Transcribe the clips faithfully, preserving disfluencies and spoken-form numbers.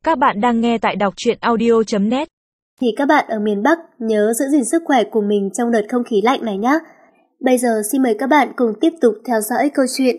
Các bạn đang nghe tại đọc truyện audio chấm net. Thì các bạn ở miền Bắc nhớ giữ gìn sức khỏe của mình trong đợt không khí lạnh này nhé. Bây giờ xin mời các bạn cùng tiếp tục theo dõi câu chuyện.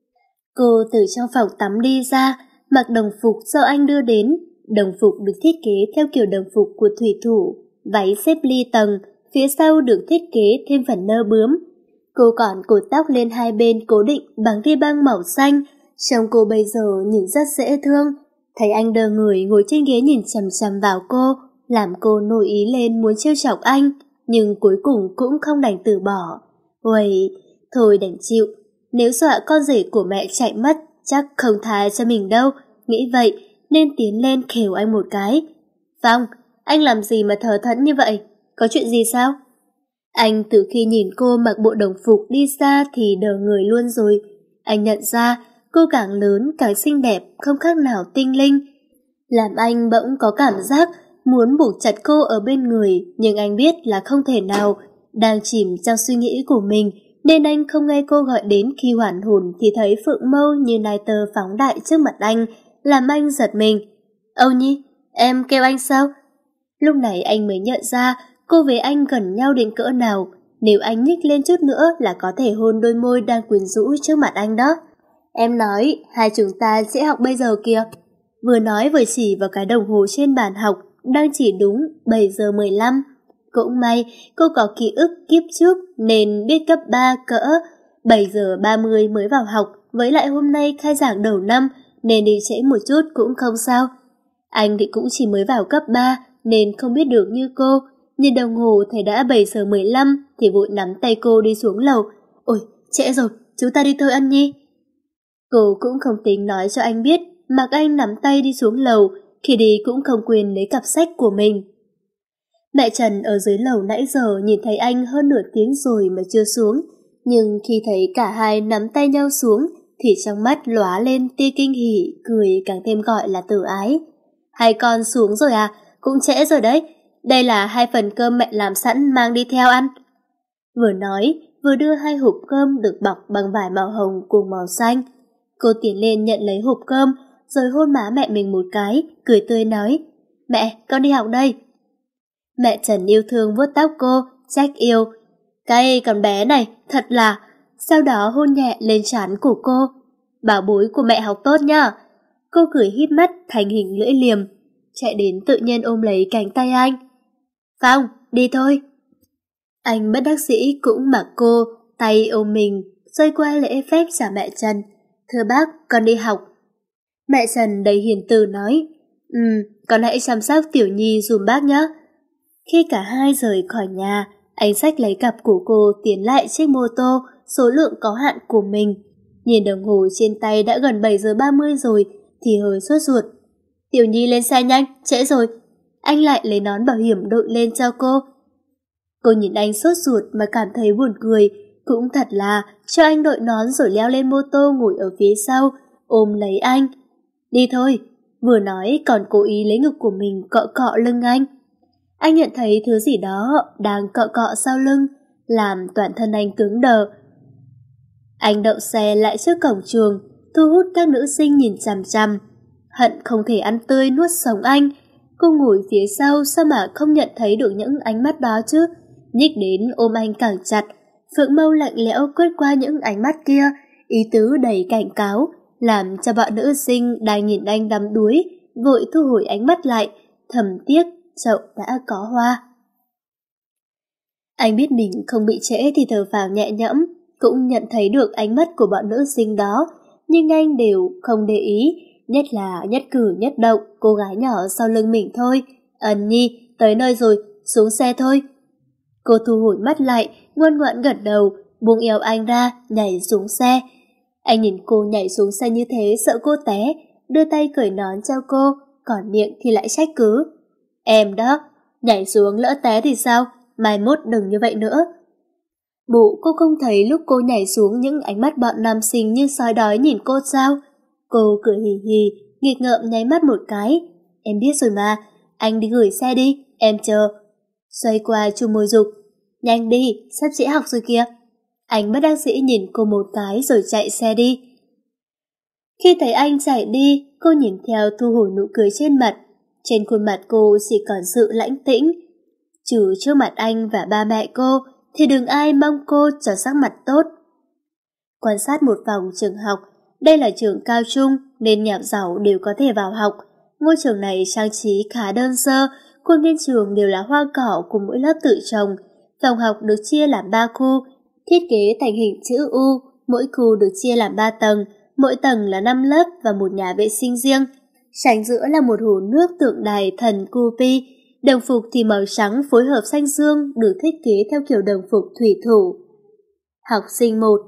Cô từ trong phòng tắm đi ra, mặc đồng phục do anh đưa đến. Đồng phục được thiết kế theo kiểu đồng phục của thủy thủ, váy xếp ly tầng, phía sau được thiết kế thêm phần nơ bướm. Cô còn cột tóc lên hai bên cố định bằng ri băng màu xanh, trông cô bây giờ nhìn rất dễ thương. Thấy anh đờ người ngồi trên ghế nhìn chằm chằm vào cô, làm cô nổi ý lên muốn trêu chọc anh, nhưng cuối cùng cũng không đành từ bỏ. Uầy, thôi đành chịu, nếu dọa con rể của mẹ chạy mất, chắc không tha cho mình đâu, nghĩ vậy nên tiến lên khều anh một cái. Phong, anh làm gì mà thờ thẫn như vậy, có chuyện gì sao? Anh từ khi nhìn cô mặc bộ đồng phục đi xa thì đờ người luôn rồi. Anh nhận ra cô càng lớn càng xinh đẹp, không khác nào tinh linh. Làm anh bỗng có cảm giác muốn buộc chặt cô ở bên người, nhưng anh biết là không thể nào. Đang chìm trong suy nghĩ của mình, nên anh không nghe cô gọi đến. Khi hoàn hồn thì thấy phượng mâu như nai tơ phóng đại trước mặt anh, làm anh giật mình. Âu Nhi, em kêu anh sao? Lúc này anh mới nhận ra cô với anh gần nhau đến cỡ nào. Nếu anh nhích lên chút nữa là có thể hôn đôi môi đang quyến rũ trước mặt anh đó. Em nói, hai chúng ta sẽ học bây giờ kìa. Vừa nói vừa chỉ vào cái đồng hồ trên bàn học, đang chỉ đúng bảy giờ mười lăm. Cũng may cô có ký ức kiếp trước nên biết cấp ba cỡ bảy giờ ba mươi mới vào học, với lại hôm nay khai giảng đầu năm nên đi trễ một chút cũng không sao. Anh thì cũng chỉ mới vào cấp ba nên không biết được như cô. Nhìn đồng hồ thấy đã bảy giờ mười lăm thì vội nắm tay cô đi xuống lầu. Ôi, trễ rồi, chúng ta đi thôi anh Nhi. Cô cũng không tính nói cho anh biết, mặc anh nắm tay đi xuống lầu, khi đi cũng không quên lấy cặp sách của mình. Mẹ Trần ở dưới lầu nãy giờ nhìn thấy anh hơn nửa tiếng rồi mà chưa xuống, nhưng khi thấy cả hai nắm tay nhau xuống thì trong mắt lóa lên tia kinh hỉ, cười càng thêm gọi là tự ái. Hai con xuống rồi à, cũng trễ rồi đấy, đây là hai phần cơm mẹ làm sẵn mang đi theo ăn. Vừa nói, vừa đưa hai hộp cơm được bọc bằng vải màu hồng cùng màu xanh. Cô tiến lên nhận lấy hộp cơm, rồi hôn má mẹ mình một cái, cười tươi nói, mẹ, con đi học đây. Mẹ Trần yêu thương vuốt tóc cô, trách yêu, cái con bé này, thật là, sau đó hôn nhẹ lên trán của cô. Bảo bối của mẹ học tốt nhá. Cô cười híp mắt thành hình lưỡi liềm, chạy đến tự nhiên ôm lấy cánh tay anh. Phong, đi thôi. Anh bất đắc dĩ cũng mặc cô, tay ôm mình, rơi qua lễ phép chào mẹ Trần. Thưa bác, con đi học. Mẹ Trần đầy hiền từ nói, Ừ, con hãy chăm sóc Tiểu Nhi dùm bác nhé. Khi cả hai rời khỏi nhà, anh xách lấy cặp của cô tiến lại chiếc mô tô số lượng có hạn của mình. Nhìn đồng hồ trên tay đã gần bảy giờ ba mươi rồi thì hơi sốt ruột. Tiểu Nhi lên xe nhanh, trễ rồi. Anh lại lấy nón bảo hiểm đội lên cho cô. Cô nhìn anh sốt ruột mà cảm thấy buồn cười. Cũng thật là cho anh đội nón rồi leo lên mô tô ngồi ở phía sau, ôm lấy anh. Đi thôi, vừa nói còn cố ý lấy ngực của mình cọ cọ lưng anh. Anh nhận thấy thứ gì đó đang cọ cọ sau lưng, làm toàn thân anh cứng đờ. Anh đậu xe lại trước cổng trường, thu hút các nữ sinh nhìn chằm chằm. Hận không thể ăn tươi nuốt sống anh. Cô ngồi phía sau sao mà không nhận thấy được những ánh mắt đó chứ? Nhích đến ôm anh càng chặt. Phượng mâu lạnh lẽo quét qua những ánh mắt kia, ý tứ đầy cảnh cáo, làm cho bọn nữ sinh đang nhìn anh đắm đuối vội thu hồi ánh mắt lại, thầm tiếc chậu đã có hoa. Anh biết mình không bị trễ thì thở phào nhẹ nhõm, cũng nhận thấy được ánh mắt của bọn nữ sinh đó, nhưng anh đều không để ý, nhất là nhất cử nhất động cô gái nhỏ sau lưng mình thôi. Ân Nhi, tới nơi rồi, xuống xe thôi. Cô thu hồi mắt lại, ngoan ngoãn gật đầu, buông eo anh ra, nhảy xuống xe. Anh nhìn cô nhảy xuống xe như thế sợ cô té, đưa tay cởi nón cho cô, còn miệng thì lại trách cứ. Em đó, nhảy xuống lỡ té thì sao, mai mốt đừng như vậy nữa. Bộ cô không thấy lúc cô nhảy xuống những ánh mắt bọn nam sinh như sói đói nhìn cô sao? Cô cười hì hì, nghịch ngợm nháy mắt một cái. Em biết rồi mà, anh đi gửi xe đi, em chờ. Xoay qua chu môi dục. Nhanh đi, sắp trễ học rồi kìa. Anh bất đắc dĩ nhìn cô một cái rồi chạy xe đi. Khi thấy anh chạy đi, cô nhìn theo thu hồi nụ cười trên mặt. Trên khuôn mặt cô chỉ còn sự lãnh tĩnh. Trừ trước mặt anh và ba mẹ cô, thì đừng ai mong cô cho sắc mặt tốt. Quan sát một vòng trường học, đây là trường cao trung nên nhà giàu đều có thể vào học. Ngôi trường này trang trí khá đơn sơ, khuôn viên trường đều là hoa cỏ của mỗi lớp tự trồng. Phòng học được chia làm ba khu, thiết kế thành hình chữ U, mỗi khu được chia làm ba tầng, mỗi tầng là năm lớp và một nhà vệ sinh riêng. Sảnh giữa là một hồ nước tượng đài thần Cupi. Đồng phục thì màu trắng phối hợp xanh dương, được thiết kế theo kiểu đồng phục thủy thủ. Học sinh một: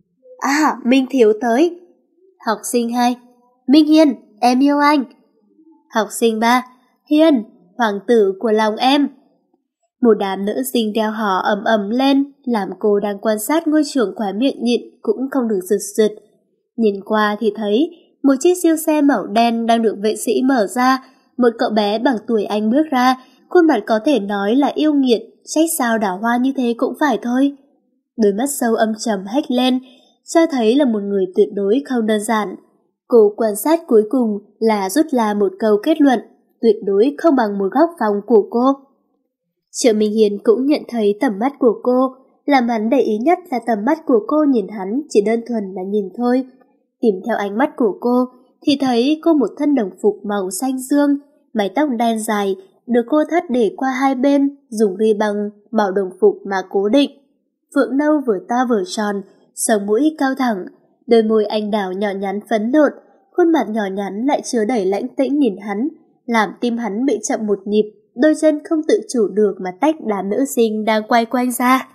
À, Minh Thiếu tới. Học sinh hai: Minh Hiên, em yêu anh. Học sinh ba: Hiên, hoàng tử của lòng em. Một đám nữ sinh đeo hò ầm ầm lên, làm cô đang quan sát ngôi trường khóe miệng nhịn cũng không được rực rực. Nhìn qua thì thấy một chiếc siêu xe màu đen đang được vệ sĩ mở ra, một cậu bé bằng tuổi anh bước ra, khuôn mặt có thể nói là yêu nghiệt, trách sao đào hoa như thế cũng phải thôi. Đôi mắt sâu âm trầm hét lên, cho thấy là một người tuyệt đối không đơn giản. Cô quan sát cuối cùng là rút ra một câu kết luận, tuyệt đối không bằng một góc phòng của cô. Triệu Minh Hiền cũng nhận thấy tầm mắt của cô, làm hắn để ý nhất là tầm mắt của cô nhìn hắn chỉ đơn thuần là nhìn thôi. Tìm theo ánh mắt của cô thì thấy cô một thân đồng phục màu xanh dương, mái tóc đen dài, được cô thắt để qua hai bên, dùng ri băng màu đồng phục mà cố định. Phượng nâu vừa to vừa tròn, sống mũi cao thẳng, đôi môi anh đào nhỏ nhắn phấn nộn, khuôn mặt nhỏ nhắn lại chứa đầy lãnh tĩnh nhìn hắn, làm tim hắn bị chậm một nhịp, đôi chân không tự chủ được mà tách đám nữ sinh đang quay quanh ra.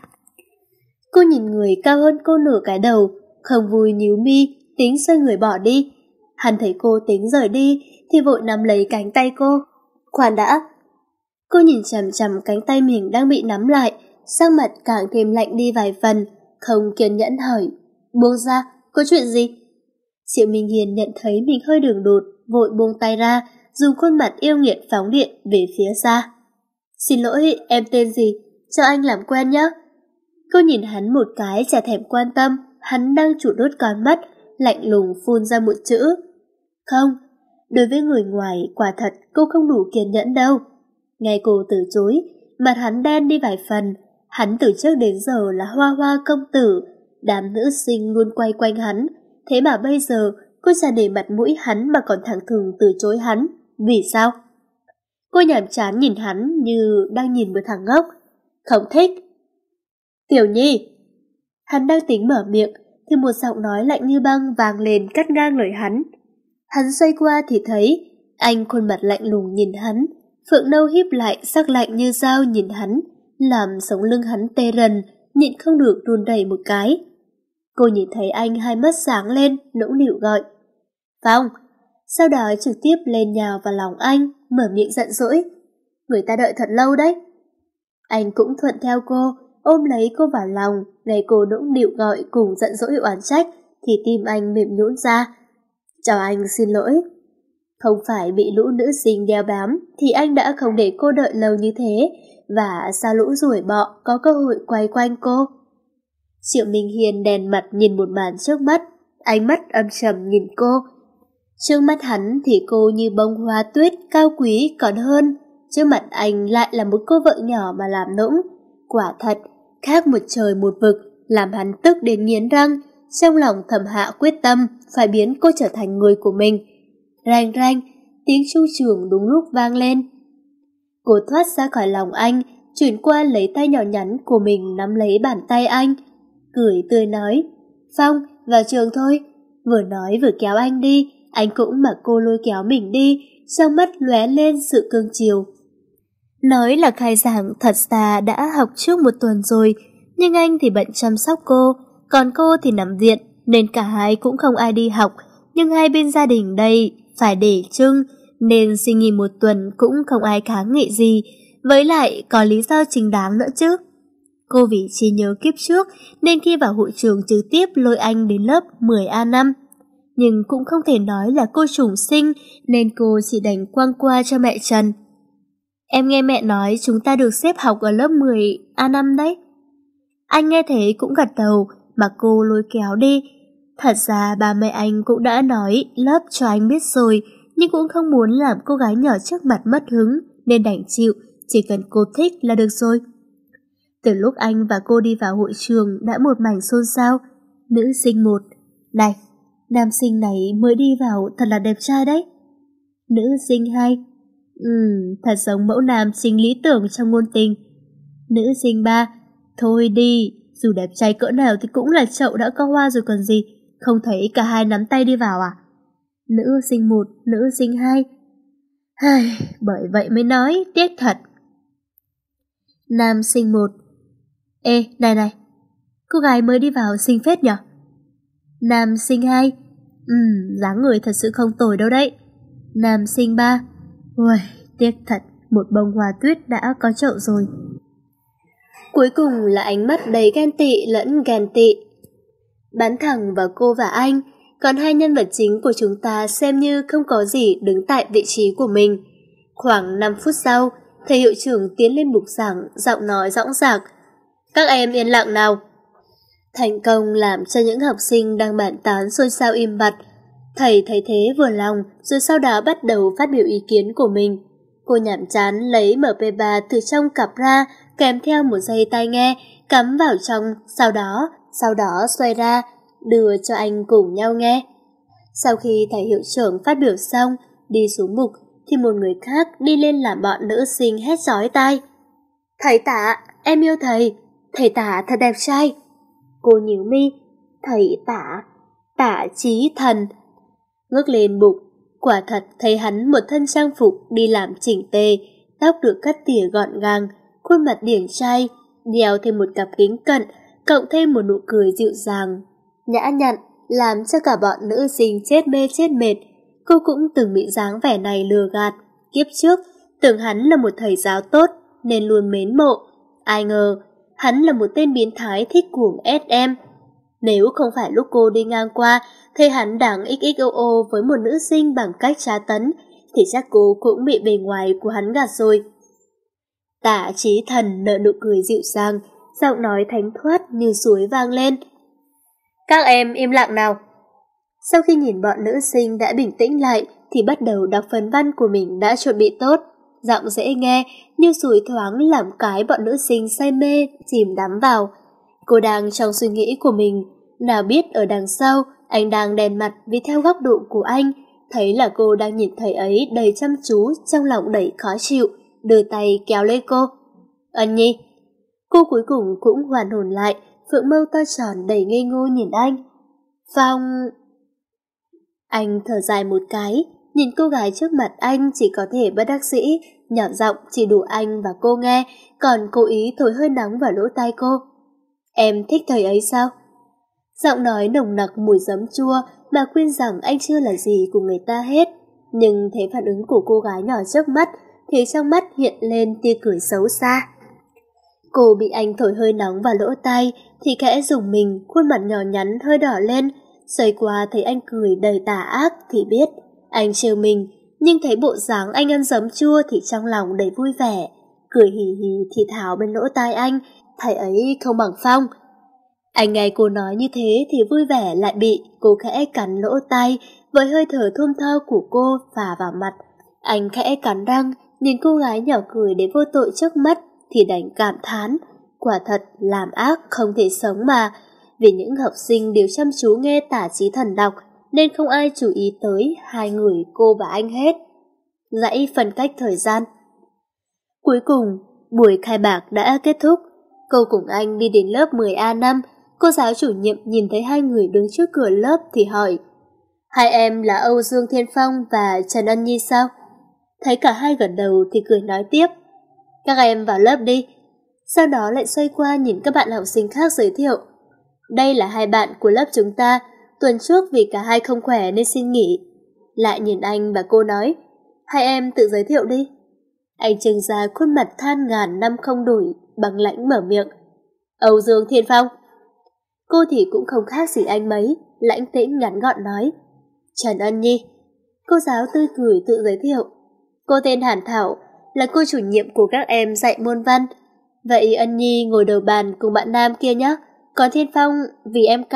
Cô nhìn người cao hơn cô nửa cái đầu, không vui nhíu mi, tính xoay người bỏ đi. Hắn thấy cô tính rời đi thì vội nắm lấy cánh tay cô. Khoan đã. Cô nhìn chằm chằm cánh tay mình đang bị nắm lại, sắc mặt càng thêm lạnh đi vài phần, không kiên nhẫn hỏi: Buông ra, có chuyện gì? Triệu Minh Hiền nhận thấy mình hơi đường đột, vội buông tay ra, dùng khuôn mặt yêu nghiệt phóng điện về phía xa. Xin lỗi, em tên gì? Cho anh làm quen nhé. Cô nhìn hắn một cái chả thèm quan tâm, hắn đang chủ đốt con mắt, lạnh lùng phun ra một chữ: Không. Đối với người ngoài, quả thật cô không đủ kiên nhẫn đâu. Nghe cô từ chối, mặt hắn đen đi vài phần. Hắn từ trước đến giờ là hoa hoa công tử, đám nữ sinh luôn quay quanh hắn, thế mà bây giờ cô chả để mặt mũi hắn mà còn thẳng thừng từ chối hắn. Vì sao? Cô nhàm chán nhìn hắn như đang nhìn một thằng ngốc. Không thích. Tiểu Nhi. Hắn đang tính mở miệng thì một giọng nói lạnh như băng vang lên cắt ngang lời hắn. Hắn xoay qua thì thấy anh khuôn mặt lạnh lùng nhìn hắn, phượng nâu híp lại sắc lạnh như dao nhìn hắn, làm sống lưng hắn tê rần, nhịn không được run rẩy một cái. Cô nhìn thấy anh hai mắt sáng lên, nũng nịu gọi: Phong. Sau đó trực tiếp lên nhào vào lòng anh, mở miệng giận dỗi: Người ta đợi thật lâu đấy. Anh cũng thuận theo cô, ôm lấy cô vào lòng, nghe cô nũng nịu gọi cùng giận dỗi oán trách, thì tim anh mềm nhũn ra. Chào anh, xin lỗi. Không phải bị lũ nữ sinh đeo bám thì anh đã không để cô đợi lâu như thế, và sao lũ ruồi bọ có cơ hội quay quanh cô. Triệu Minh Hiền đèn mặt nhìn một màn trước mắt, ánh mắt âm trầm nhìn cô. Trước mắt hắn thì cô như bông hoa tuyết cao quý còn hơn, trước mặt anh lại là một cô vợ nhỏ mà làm nũng. Quả thật, khác một trời một vực, làm hắn tức đến nghiến răng, trong lòng thầm hạ quyết tâm phải biến cô trở thành người của mình. Rang rang, tiếng chuông trường đúng lúc vang lên. Cô thoát ra khỏi lòng anh, chuyển qua lấy tay nhỏ nhắn của mình nắm lấy bàn tay anh, cười tươi nói: Phong, vào trường thôi. Vừa nói vừa kéo anh đi, anh cũng mặc cô lôi kéo mình đi, trong mắt lóe lên sự cương chiều. Nói là khai giảng thật ra đã học trước một tuần rồi, nhưng anh thì bận chăm sóc cô, còn cô thì nằm viện, nên cả hai cũng không ai đi học. Nhưng hai bên gia đình đây phải để trưng, nên xin nghỉ một tuần cũng không ai kháng nghị gì, với lại có lý do chính đáng nữa chứ. Cô vì trí nhớ kiếp trước nên khi vào hội trường trực tiếp lôi anh đến lớp mười A năm. Nhưng cũng không thể nói là cô trùng sinh, nên cô chỉ đành quăng qua cho mẹ Trần. Em nghe mẹ nói chúng ta được xếp học ở lớp mười A năm đấy. Anh nghe thế cũng gật đầu, mà cô lôi kéo đi. Thật ra ba mẹ anh cũng đã nói lớp cho anh biết rồi, nhưng cũng không muốn làm cô gái nhỏ trước mặt mất hứng nên đành chịu, chỉ cần cô thích là được rồi. Từ lúc anh và cô đi vào hội trường đã một mảnh xôn xao. Nữ sinh một: này, nam sinh này mới đi vào thật là đẹp trai đấy. Nữ sinh hai: Ừm, thật giống mẫu nam sinh lý tưởng trong ngôn tình. Nữ sinh ba: thôi đi, dù đẹp trai cỡ nào thì cũng là chậu đã có hoa rồi còn gì, không thấy cả hai nắm tay đi vào à? Nữ sinh một, nữ sinh hai: Ai, bởi vậy mới nói, tiếc thật. Nam sinh một: ê, này này, cô gái mới đi vào xinh phết nhở? Nam sinh hai: Ừm, dáng người thật sự không tồi đâu đấy. Nam sinh ba: Uầy, tiếc thật, một bông hoa tuyết đã có chậu rồi. Cuối cùng là ánh mắt đầy ghen tị lẫn ghen tị. Bán thẳng vào cô và anh, còn hai nhân vật chính của chúng ta xem như không có gì đứng tại vị trí của mình. Khoảng năm phút sau, thầy hiệu trưởng tiến lên bục giảng, giọng nói dõng dạc: Các em yên lặng nào. Thành công làm cho những học sinh đang bàn tán xôn xao im bặt. Thầy thấy thế vừa lòng, rồi sau đó bắt đầu phát biểu ý kiến của mình. Cô nhảm chán lấy em pê ba từ trong cặp ra, kèm theo một dây tai nghe, cắm vào trong, sau đó, sau đó xoay ra, đưa cho anh cùng nhau nghe. Sau khi thầy hiệu trưởng phát biểu xong, đi xuống mục, thì một người khác đi lên làm bọn nữ sinh hét chói tai: Thầy Tạ, em yêu thầy, thầy Tạ thật đẹp trai. Cô nhíu mi: Thầy Tạ, Tạ Chí Thần. Ngước lên bục, quả thật thấy hắn một thân trang phục đi làm chỉnh tề, tóc được cắt tỉa gọn gàng, khuôn mặt điển trai, đeo thêm một cặp kính cận, cộng thêm một nụ cười dịu dàng, nhã nhặn, làm cho cả bọn nữ sinh chết mê chết mệt. Cô cũng từng bị dáng vẻ này lừa gạt. Kiếp trước, tưởng hắn là một thầy giáo tốt nên luôn mến mộ. Ai ngờ, hắn là một tên biến thái thích cuồng ét em. Nếu không phải lúc cô đi ngang qua, thấy hắn đang ích ích ô ô với một nữ sinh bằng cách tra tấn, thì chắc cô cũng bị bề ngoài của hắn gạt rồi. Tạ Chí Thần nở nụ cười dịu dàng, giọng nói thánh thoát như suối vang lên: Các em im lặng nào. Sau khi nhìn bọn nữ sinh đã bình tĩnh lại, thì bắt đầu đọc phần văn của mình đã chuẩn bị tốt. Giọng dễ nghe, như suối thoáng làm cái bọn nữ sinh say mê, chìm đắm vào. Cô đang trong suy nghĩ của mình, nào biết ở đằng sau, anh đang đèn mặt vì theo góc độ của anh, thấy là cô đang nhìn thầy ấy đầy chăm chú, trong lòng đầy khó chịu, đưa tay kéo lấy cô. Ân Nhi. Cô cuối cùng cũng hoàn hồn lại, phượng mâu to tròn đầy ngây ngô nhìn anh. Phong... Anh thở dài một cái, nhìn cô gái trước mặt anh chỉ có thể bất đắc dĩ, nhỏ giọng chỉ đủ anh và cô nghe, còn cố ý thổi hơi nóng vào lỗ tai cô. Em thích thầy ấy sao? Giọng nói nồng nặc mùi giấm chua mà khuyên rằng anh chưa là gì của người ta hết. Nhưng thấy phản ứng của cô gái nhỏ trước mắt thì trong mắt hiện lên tia cười xấu xa. Cô bị anh thổi hơi nóng vào lỗ tai thì khẽ rùng mình, khuôn mặt nhỏ nhắn hơi đỏ lên. Xoay qua thấy anh cười đầy tà ác thì biết anh trêu mình, nhưng thấy bộ dáng anh ăn giấm chua thì trong lòng đầy vui vẻ. Cười hì hì thì thào bên lỗ tai anh, thầy ấy không bằng Phong. Anh nghe cô nói như thế thì vui vẻ lại bị cô khẽ cắn lỗ tai với hơi thở thơm tho của cô phả vào mặt. Anh khẽ cắn răng, nhìn cô gái nhỏ cười để vô tội trước mắt thì đành cảm thán. Quả thật làm ác không thể sống mà. Vì những học sinh đều chăm chú nghe Tả Chí Thần đọc nên không ai chú ý tới hai người cô và anh hết. Dãy phân cách thời gian. Cuối cùng, buổi khai mạc đã kết thúc. Cô cùng anh đi đến lớp mười A năm. Cô giáo chủ nhiệm nhìn thấy hai người đứng trước cửa lớp thì hỏi: Hai em là Âu Dương Thiên Phong và Trần Ân Nhi sao? Thấy cả hai gật đầu thì cười nói tiếp: Các em vào lớp đi. Sau đó lại xoay qua nhìn các bạn học sinh khác giới thiệu: Đây là hai bạn của lớp chúng ta, tuần trước vì cả hai không khỏe nên xin nghỉ. Lại nhìn anh và cô nói: Hai em tự giới thiệu đi. Anh trưng ra khuôn mặt than ngàn năm không đổi, bằng lãnh mở miệng: Âu Dương Thiên Phong. Cô thì cũng không khác gì anh mấy, lãnh tĩnh ngắn gọn nói: Trần Ân Nhi. Cô giáo tươi cười tự giới thiệu: Cô tên Hàn Thảo, là cô chủ nhiệm của các em dạy môn văn. Vậy Ân Nhi ngồi đầu bàn cùng bạn nam kia nhé. Còn Thiên Phong, vì em cao,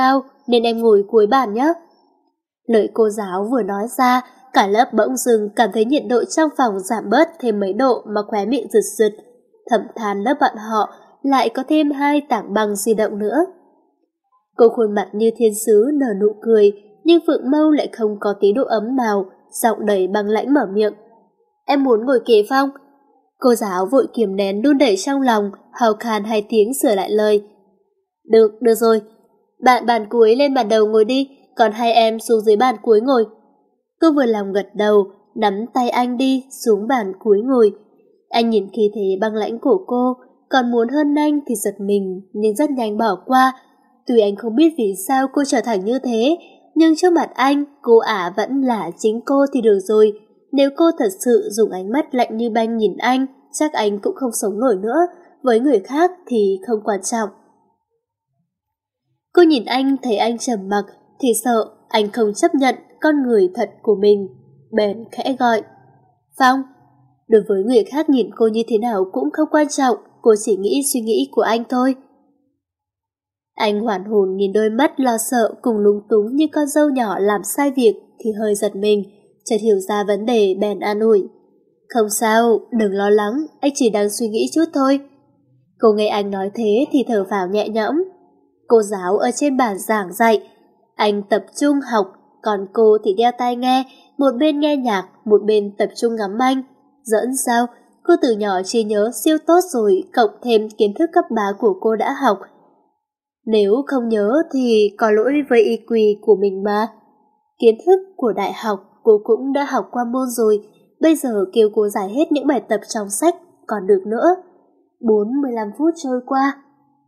nên em ngồi cuối bàn nhé. Lời cô giáo vừa nói ra, cả lớp bỗng dưng cảm thấy nhiệt độ trong phòng giảm bớt thêm mấy độ mà khóe miệng rực rực. Thầm than lớp bọn họ lại có thêm hai tảng băng di động nữa. Cô khuôn mặt như thiên sứ nở nụ cười, nhưng Phượng Mâu lại không có tí độ ấm nào, giọng đầy băng lãnh mở miệng. Em muốn ngồi kề Phong. Cô giáo vội kiềm nén đun đẩy trong lòng, hào khan hai tiếng sửa lại lời. Được, được rồi. Bạn bàn cuối lên bàn đầu ngồi đi, còn hai em xuống dưới bàn cuối ngồi. Cô vừa lòng gật đầu, nắm tay anh đi xuống bàn cuối ngồi. Anh nhìn khí thế băng lãnh của cô, còn muốn hơn anh thì giật mình, nhưng rất nhanh bỏ qua. Tuy anh không biết vì sao cô trở thành như thế, nhưng trước mặt anh, cô ả vẫn là chính cô thì được rồi. Nếu cô thật sự dùng ánh mắt lạnh như băng nhìn anh, chắc anh cũng không sống nổi nữa. Với người khác thì không quan trọng. Cô nhìn anh thấy anh trầm mặc thì sợ anh không chấp nhận con người thật của mình. Bèn khẽ gọi. Phong. Đối với người khác nhìn cô như thế nào cũng không quan trọng, cô chỉ nghĩ suy nghĩ của anh thôi. Anh hoàn hồn nhìn đôi mắt lo sợ cùng lúng túng như con dâu nhỏ làm sai việc thì hơi giật mình, chợt hiểu ra vấn đề bèn an ủi. Không sao, đừng lo lắng, anh chỉ đang suy nghĩ chút thôi. Cô nghe anh nói thế thì thở phào nhẹ nhõm. Cô giáo ở trên bàn giảng dạy, anh tập trung học, còn cô thì đeo tai nghe, một bên nghe nhạc, một bên tập trung ngắm anh. Giỡn sao, cô từ nhỏ trí nhớ siêu tốt rồi, cộng thêm kiến thức cấp ba của cô đã học. Nếu không nhớ thì có lỗi với y quy của mình mà. Kiến thức của đại học cô cũng đã học qua môn rồi, bây giờ kêu cô giải hết những bài tập trong sách còn được nữa. bốn mươi lăm phút trôi qua.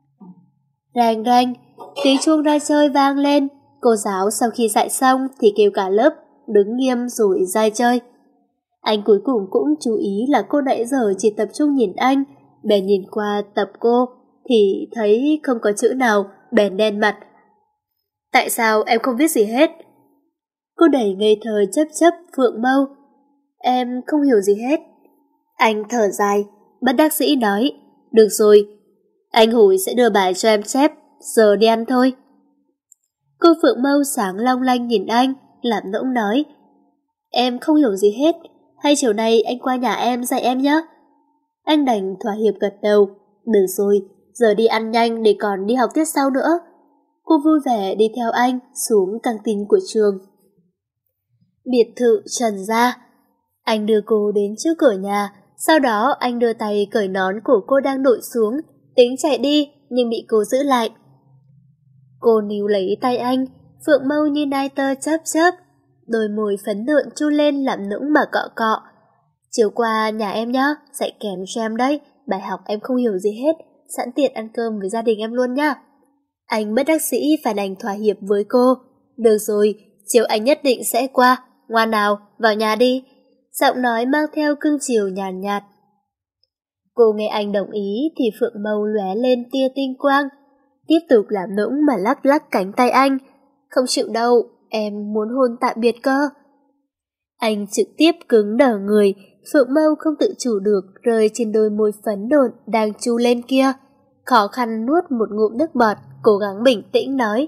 Rành rành, tiếng chuông ra chơi vang lên. Cô giáo sau khi dạy xong thì kêu cả lớp đứng nghiêm rồi ra chơi. Anh cuối cùng cũng chú ý là cô nãy giờ chỉ tập trung nhìn anh, bèn nhìn qua tập cô thì thấy không có chữ nào, bèn đen mặt. Tại sao em không viết gì hết? Cô đẩy ngây thơ chấp chấp Phượng Mâu. Em không hiểu gì hết. Anh thở dài, bất đắc dĩ nói. Được rồi, anh Hủi sẽ đưa bài cho em chép, giờ đi ăn thôi. Cô Phượng Mâu sáng long lanh nhìn anh, làm nũng nói. Em không hiểu gì hết, hay chiều nay anh qua nhà em dạy em nhé. Anh đành thỏa hiệp gật đầu. Được rồi, giờ đi ăn nhanh để còn đi học tiết sau nữa. Cô vui vẻ đi theo anh xuống căng tin của trường. Biệt thự Trần Gia. Anh đưa cô đến trước cửa nhà, sau đó anh đưa tay cởi nón của cô đang đội xuống, tính chạy đi nhưng bị cô giữ lại. Cô níu lấy tay anh, Phượng Mâu như nai tơ chớp chớp, đôi môi phấn nộn chu lên làm nũng mà cọ cọ. Chiều qua nhà em nhá, dạy kèm cho em đấy, bài học em không hiểu gì hết, sẵn tiện ăn cơm với gia đình em luôn nhá. Anh bất đắc dĩ phải đành thỏa hiệp với cô. Được rồi, chiều anh nhất định sẽ qua, ngoan nào, vào nhà đi. Giọng nói mang theo cưng chiều nhàn nhạt, nhạt. Cô nghe anh đồng ý thì Phượng Mâu lóe lên tia tinh quang, tiếp tục làm nũng mà lắc lắc cánh tay anh. Không chịu đâu, em muốn hôn tạm biệt cơ. Anh trực tiếp cứng đờ người, Phượng Mâu không tự chủ được rơi trên đôi môi phấn độn đang chu lên kia. Khó khăn nuốt một ngụm nước bọt, cố gắng bình tĩnh nói.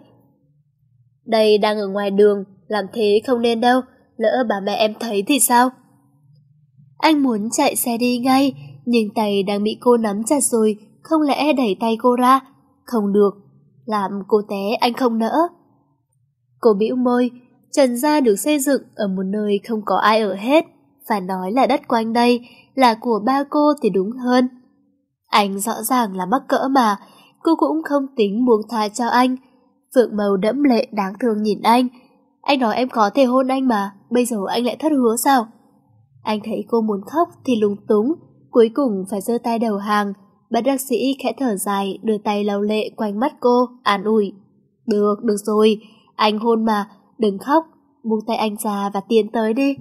Đây đang ở ngoài đường, làm thế không nên đâu, lỡ bà mẹ em thấy thì sao? Anh muốn chạy xe đi ngay, nhưng tay đang bị cô nắm chặt rồi, không lẽ đẩy tay cô ra? Không được, làm cô té anh không nỡ. Cô bĩu môi, Trần Gia được xây dựng ở một nơi không có ai ở hết, phải nói là đất quanh đây là của ba cô thì đúng hơn. Anh rõ ràng là mắc cỡ mà, cô cũng không tính buông tha cho anh. Phượng Mâu đẫm lệ đáng thương nhìn anh. Anh nói em có thể hôn anh mà, bây giờ anh lại thất hứa sao? Anh thấy cô muốn khóc thì lúng túng, cuối cùng phải giơ tay đầu hàng. Bất đắc sĩ khẽ thở dài, đưa tay lau lệ quanh mắt cô, an ủi. Được, được rồi, anh hôn mà, đừng khóc, buông tay anh ra và tiến tới đi.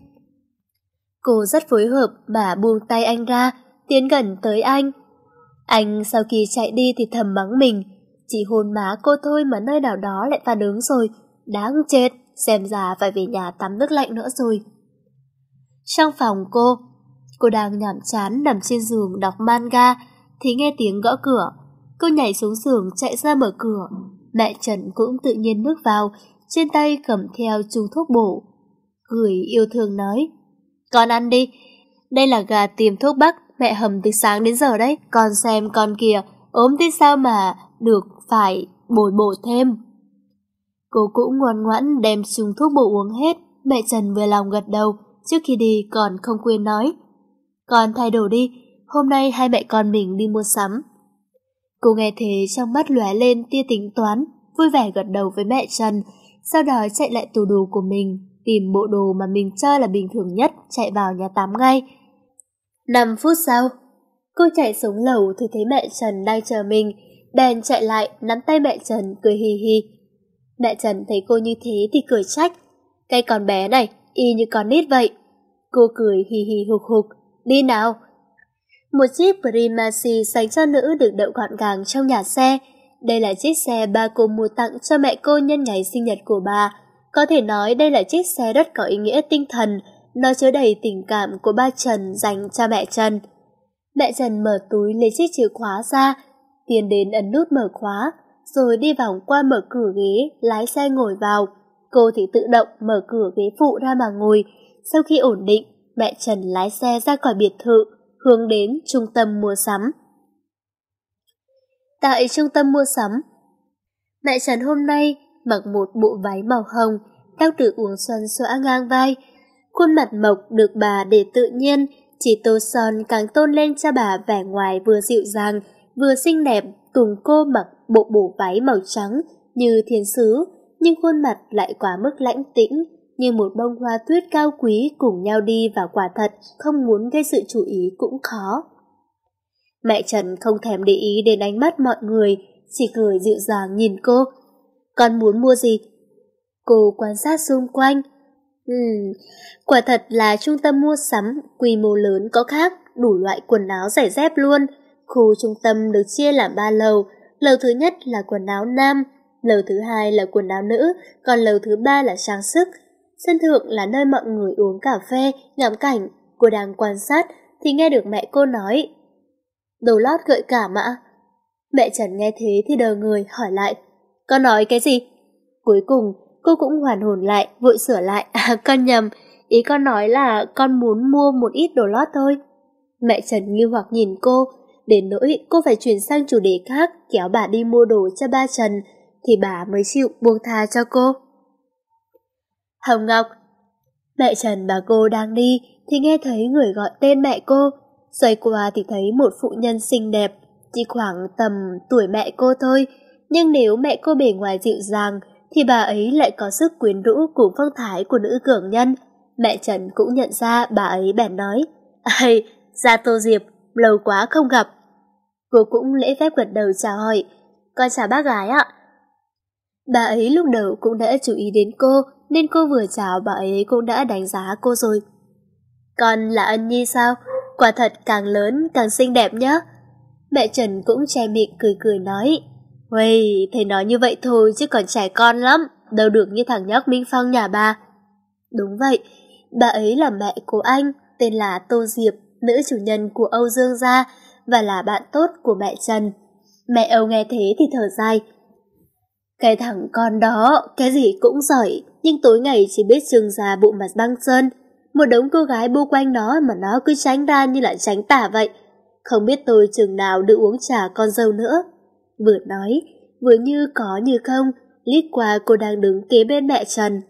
Cô rất phối hợp mà buông tay anh ra, tiến gần tới anh. Anh sau khi chạy đi thì thầm mắng mình, chỉ hôn má cô thôi mà nơi nào đó lại phản ứng rồi, đáng chết, xem ra phải về nhà tắm nước lạnh nữa rồi. Trong phòng cô, cô đang nhàm chán nằm trên giường đọc manga thì nghe tiếng gõ cửa. Cô nhảy xuống giường chạy ra mở cửa. mẹ Trần cũng tự nhiên bước vào, trên tay cầm theo chung thuốc bổ. Gửi yêu thương nói, con ăn đi, đây là gà tiềm thuốc bắc, mẹ hầm từ sáng đến giờ đấy, con xem con kìa, ốm thế sao mà được phải bồi bổ thêm. Cô cũng ngoan ngoãn đem chung thuốc bổ uống hết, mẹ Trần vừa lòng gật đầu, trước khi đi còn không quên nói, con thay đồ đi, hôm nay hai mẹ con mình đi mua sắm. Cô nghe thế trong mắt lóe lên tia tính toán, vui vẻ gật đầu với mẹ Trần, sau đó chạy lại tủ đồ của mình, tìm bộ đồ mà mình cho là bình thường nhất, chạy vào nhà tắm ngay. Năm phút sau, cô chạy xuống lầu thì thấy mẹ Trần đang chờ mình, bèn chạy lại nắm tay mẹ Trần cười hì hì. Mẹ Trần thấy cô như thế thì cười trách, cái con bé này y như con nít vậy. Cô cười hì hì hục hục, đi nào. Một chiếc Premacy dành cho nữ được đậu gọn gàng trong nhà xe. Đây là chiếc xe ba cô mua tặng cho mẹ cô nhân ngày sinh nhật của bà. Có thể nói đây là chiếc xe rất có ý nghĩa tinh thần, nó chứa đầy tình cảm của ba Trần dành cho mẹ Trần. Mẹ Trần mở túi lấy chiếc chìa khóa ra, tiến đến ấn nút mở khóa, rồi đi vòng qua mở cửa ghế, lái xe ngồi vào. Cô thì tự động mở cửa ghế phụ ra mà ngồi. Sau khi ổn định, mẹ Trần lái xe ra khỏi biệt thự, hướng đến trung tâm mua sắm. Tại trung tâm mua sắm, mẹ Trần hôm nay mặc một bộ váy màu hồng, tóc được uốn xoăn xõa ngang vai. Khuôn mặt mộc được bà để tự nhiên, chỉ tô son càng tôn lên cho bà vẻ ngoài vừa dịu dàng, vừa xinh đẹp, cùng cô mặc bộ bộ váy màu trắng như thiên sứ, nhưng khuôn mặt lại quá mức lãnh tĩnh, như một bông hoa tuyết cao quý cùng nhau đi và quả thật không muốn gây sự chú ý cũng khó. Mẹ Trần không thèm để ý đến ánh mắt mọi người, chỉ cười dịu dàng nhìn cô. Con muốn mua gì? Cô quan sát xung quanh. Ừm, quả thật là trung tâm mua sắm, quy mô lớn có khác, đủ loại quần áo giày dép luôn. Khu trung tâm được chia làm ba lầu, lầu thứ nhất là quần áo nam, lầu thứ hai là quần áo nữ, còn lầu thứ ba là trang sức. Sân thượng là nơi mọi người uống cà phê, ngắm cảnh. Cô đang quan sát thì nghe được mẹ cô nói, đồ lót gợi cảm ạ. Mẹ Trần nghe thế thì đờ người hỏi lại, con nói cái gì? Cuối cùng cô cũng hoàn hồn lại, vội sửa lại, à con nhầm, ý con nói là con muốn mua một ít đồ lót thôi. Mẹ Trần nghi hoặc nhìn cô, đến nỗi cô phải chuyển sang chủ đề khác, kéo bà đi mua đồ cho ba Trần, thì bà mới chịu buông tha cho cô. Hồng Ngọc. Mẹ Trần bà cô đang đi thì nghe thấy người gọi tên mẹ cô, xoay qua thì thấy một phụ nhân xinh đẹp, chỉ khoảng tầm tuổi mẹ cô thôi, nhưng nếu mẹ cô bề ngoài dịu dàng thì bà ấy lại có sức quyến rũ cùng phong thái của nữ cường nhân. Mẹ Trần cũng nhận ra bà ấy bèn nói, ây, Gia Tô Diệp, lâu quá không gặp. Cô cũng lễ phép gật đầu chào hỏi, con chào bác gái ạ. Bà ấy lúc đầu cũng đã chú ý đến cô, nên cô vừa chào bà ấy cũng đã đánh giá cô rồi. Con là Ân Nhi sao? Quả thật càng lớn càng xinh đẹp nhá. Mẹ Trần cũng che miệng cười cười nói, uầy, thầy nói như vậy thôi chứ còn trẻ con lắm, đâu được như thằng nhóc Minh Phong nhà bà. Đúng vậy, bà ấy là mẹ của anh, tên là Tô Diệp, nữ chủ nhân của Âu Dương gia và là bạn tốt của mẹ Trần. Mẹ Âu nghe thế thì thở dài. Cái thằng con đó, cái gì cũng giỏi, nhưng tối ngày chỉ biết trưng ra bộ mặt băng sơn. Một đống cô gái bu quanh nó mà nó cứ tránh ra như là tránh tả vậy. Không biết tôi chừng nào được uống trà con dâu nữa. Vừa nói, vừa như có như không, liếc qua cô đang đứng kế bên mẹ Trần.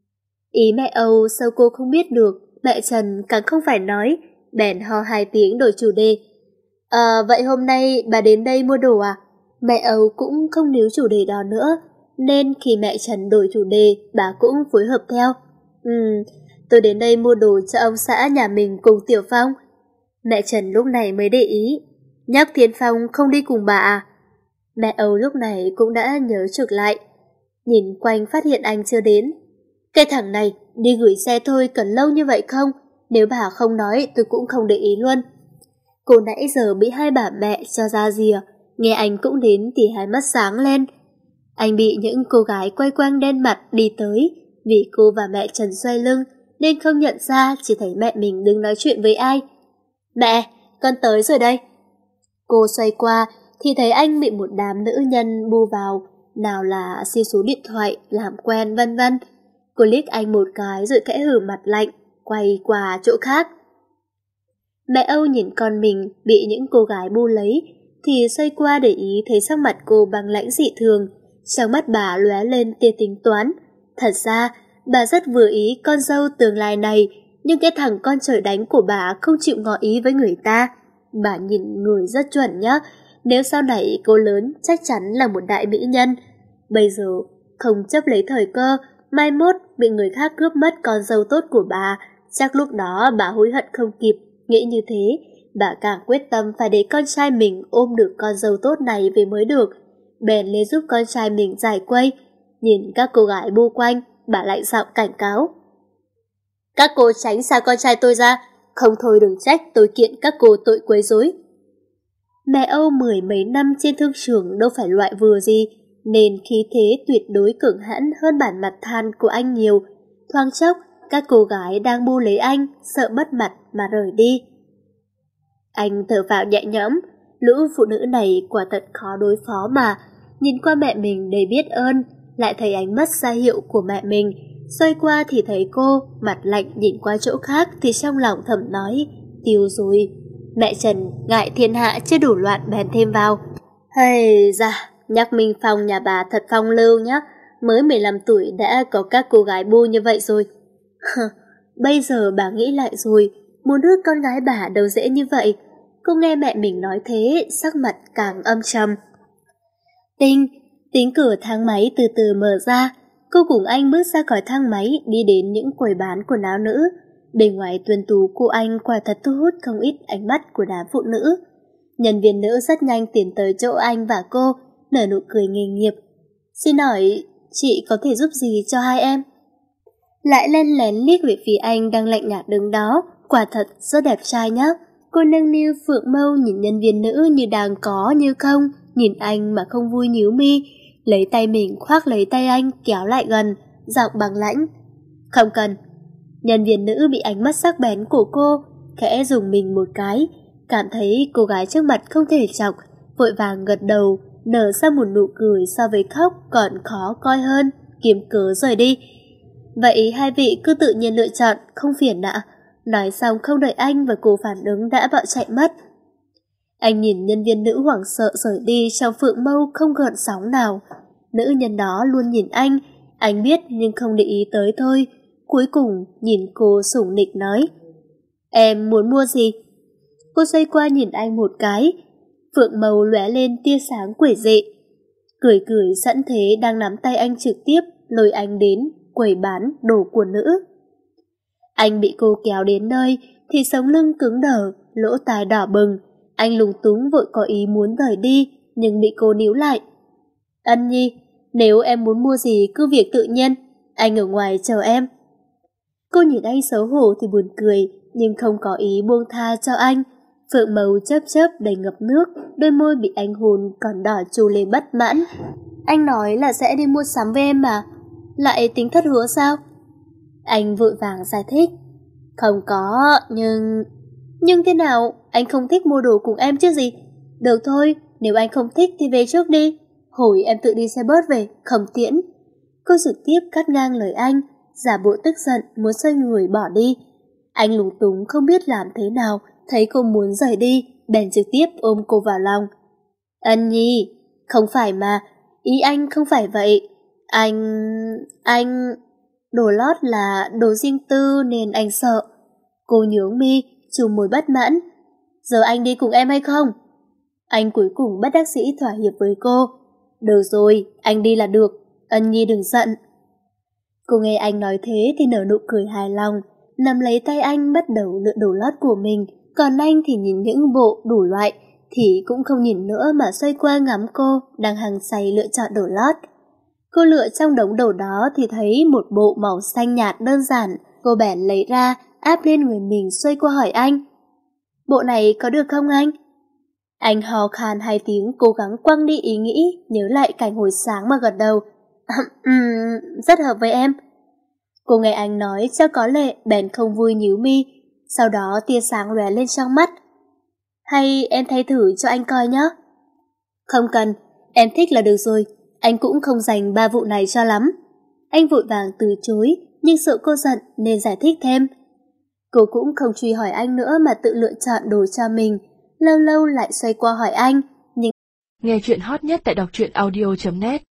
Ý mẹ Âu sao cô không biết được, mẹ Trần càng không phải nói, bèn ho hai tiếng đổi chủ đề. À, vậy hôm nay bà đến đây mua đồ à? Mẹ Âu cũng không níu chủ đề đó nữa, nên khi mẹ Trần đổi chủ đề, bà cũng phối hợp theo. Ừ, tôi đến đây mua đồ cho ông xã nhà mình cùng Tiểu Phong. Mẹ Trần lúc này mới để ý, nhóc Thiên Phong không đi cùng bà à? Mẹ Âu lúc này cũng đã nhớ trực lại, nhìn quanh phát hiện anh chưa đến. Cái thằng này đi gửi xe thôi cần lâu như vậy không? Nếu bà không nói tôi cũng không để ý luôn. Cô nãy giờ bị hai bà mẹ cho ra rìa, nghe anh cũng đến thì hai mắt sáng lên. Anh bị những cô gái quay quanh đen mặt đi tới, vì cô và mẹ Trần xoay lưng nên không nhận ra, chỉ thấy mẹ mình đứng nói chuyện với ai. Mẹ, con tới rồi đây. Cô xoay qua thì thấy anh bị một đám nữ nhân bu vào, nào là xin số điện thoại, làm quen vân vân. Cô liếc anh một cái rồi khẽ hừ mặt lạnh, quay qua chỗ khác. Mẹ Âu nhìn con mình bị những cô gái bu lấy thì xoay qua để ý thấy sắc mặt cô băng lãnh dị thường, trong mắt bà lóe lên tia tính toán. Thật ra, bà rất vừa ý con dâu tương lai này, nhưng cái thằng con trời đánh của bà không chịu ngỏ ý với người ta. Bà nhìn người rất chuẩn nhá, nếu sau này cô lớn chắc chắn là một đại mỹ nhân. Bây giờ không chấp lấy thời cơ, mai mốt bị người khác cướp mất con dâu tốt của bà, chắc lúc đó bà hối hận không kịp. Nghĩ như thế, bà càng quyết tâm phải để con trai mình ôm được con dâu tốt này về mới được. Bèn lên giúp con trai mình giải quây. Nhìn các cô gái bu quanh, bà lạnh giọng cảnh cáo. Các cô tránh xa con trai tôi ra, không thôi đừng trách tôi kiện các cô tội quấy rối. Mẹ Âu mười mấy năm trên thương trường đâu phải loại vừa gì, nên khí thế tuyệt đối cường hãn hơn bản mặt than của anh nhiều. Thoáng chốc, các cô gái đang bu lấy anh, sợ mất mặt mà rời đi. Anh thở vào nhẹ nhõm, lũ phụ nữ này quả thật khó đối phó mà. Nhìn qua mẹ mình đầy biết ơn, lại thấy ánh mắt ra hiệu của mẹ mình. Xoay qua thì thấy cô, mặt lạnh nhìn qua chỗ khác thì trong lòng thầm nói, tiêu rồi. Mẹ Trần ngại thiên hạ chứ đủ loạn bèn thêm vào. Hay da, nhắc Minh Phong nhà bà thật phong lưu nhá, mới mười lăm tuổi đã có các cô gái bu như vậy rồi. Bây giờ bà nghĩ lại rồi, muốn rước con gái bà đâu dễ như vậy. Cô nghe mẹ mình nói thế, sắc mặt càng âm trầm. Tinh, tiếng cửa thang máy từ từ mở ra. Cô cùng anh bước ra khỏi thang máy, đi đến những quầy bán quần áo nữ. Bề ngoài tuấn tú của anh quả thật thu hút không ít ánh mắt của đám phụ nữ. Nhân viên nữ rất nhanh tiến tới chỗ anh và cô, nở nụ cười nghề nghiệp. Xin hỏi, chị có thể giúp gì cho hai em? Lại len lén liếc về phía anh đang lạnh nhạt đứng đó, quả thật rất đẹp trai nhá. Cô nâng niu phượng mâu nhìn nhân viên nữ như đang có như không, nhìn anh mà không vui nhíu mi, lấy tay mình khoác lấy tay anh kéo lại gần, giọng bằng lãnh. Không cần. Nhân viên nữ bị ánh mắt sắc bén của cô, khẽ dùng mình một cái, cảm thấy cô gái trước mặt không thể chọc, vội vàng gật đầu, nở ra một nụ cười so với khóc còn khó coi hơn, kiếm cớ rời đi. Vậy hai vị cứ tự nhiên lựa chọn, không phiền ạ. Nói xong không đợi anh và cô phản ứng đã bỏ chạy mất. Anh nhìn nhân viên nữ hoảng sợ rời đi trong phượng mâu không gợn sóng nào. Nữ nhân đó luôn nhìn anh, anh biết nhưng không để ý tới thôi. Cuối cùng nhìn cô sủng nịch nói, em muốn mua gì? Cô xoay qua nhìn anh một cái, phượng mâu lóe lên tia sáng quỷ dị. Cười cười sẵn thế đang nắm tay anh trực tiếp lôi anh đến quầy bán đồ của nữ. Anh bị cô kéo đến nơi thì sống lưng cứng đờ, lỗ tai đỏ bừng. Anh lúng túng vội có ý muốn rời đi nhưng bị cô níu lại. Ân Nhi, nếu em muốn mua gì cứ việc tự nhiên, anh ở ngoài chờ em. Cô nhìn anh xấu hổ thì buồn cười nhưng không có ý buông tha cho anh. Phượng màu chớp chớp đầy ngập nước, đôi môi bị anh hôn còn đỏ trù lên bất mãn. Anh nói là sẽ đi mua sắm với em mà, lại tính thất hứa sao? Anh vội vàng giải thích. Không có, nhưng... Nhưng thế nào, anh không thích mua đồ cùng em chứ gì? Được thôi, nếu anh không thích thì về trước đi. Hồi em tự đi xe bus về, không tiễn. Cô trực tiếp cắt ngang lời anh, giả bộ tức giận muốn xoay người bỏ đi. Anh lúng túng không biết làm thế nào, thấy cô muốn rời đi, bèn trực tiếp ôm cô vào lòng. Ân Nhi, không phải mà, ý anh không phải vậy. Anh... anh... Đồ lót là đồ riêng tư nên anh sợ. Cô nhướng mi, trùng môi bất mãn. Giờ anh đi cùng em hay không? Anh cuối cùng bất đắc dĩ thỏa hiệp với cô. Được rồi, anh đi là được, Ân Nhi đừng giận. Cô nghe anh nói thế thì nở nụ cười hài lòng, nắm lấy tay anh bắt đầu lựa đồ lót của mình. Còn anh thì nhìn những bộ đủ loại thì cũng không nhìn nữa mà xoay qua ngắm cô đang hăng say lựa chọn đồ lót. Cô lựa trong đống đồ đó thì thấy một bộ màu xanh nhạt đơn giản. Cô bèn lấy ra áp lên người mình, xoay qua hỏi anh. Bộ này có được không anh? Anh hò khan hai tiếng, cố gắng quăng đi ý nghĩ nhớ lại cảnh hồi sáng mà gật đầu. um, Rất hợp với em. Cô nghe anh nói chắc có lệ bèn không vui nhíu mi. Sau đó tia sáng lóe lên trong mắt. Hay em thay thử cho anh coi nhé. Không cần, em thích là được rồi. anh cũng không dành ba vụ này cho lắm. Anh vội vàng từ chối, nhưng sợ cô giận nên giải thích thêm. Cô cũng không truy hỏi anh nữa mà tự lựa chọn đồ cho mình, lâu lâu lại xoay qua hỏi anh. Nhưng nghe chuyện hot nhất tại đọc truyện audio chấm net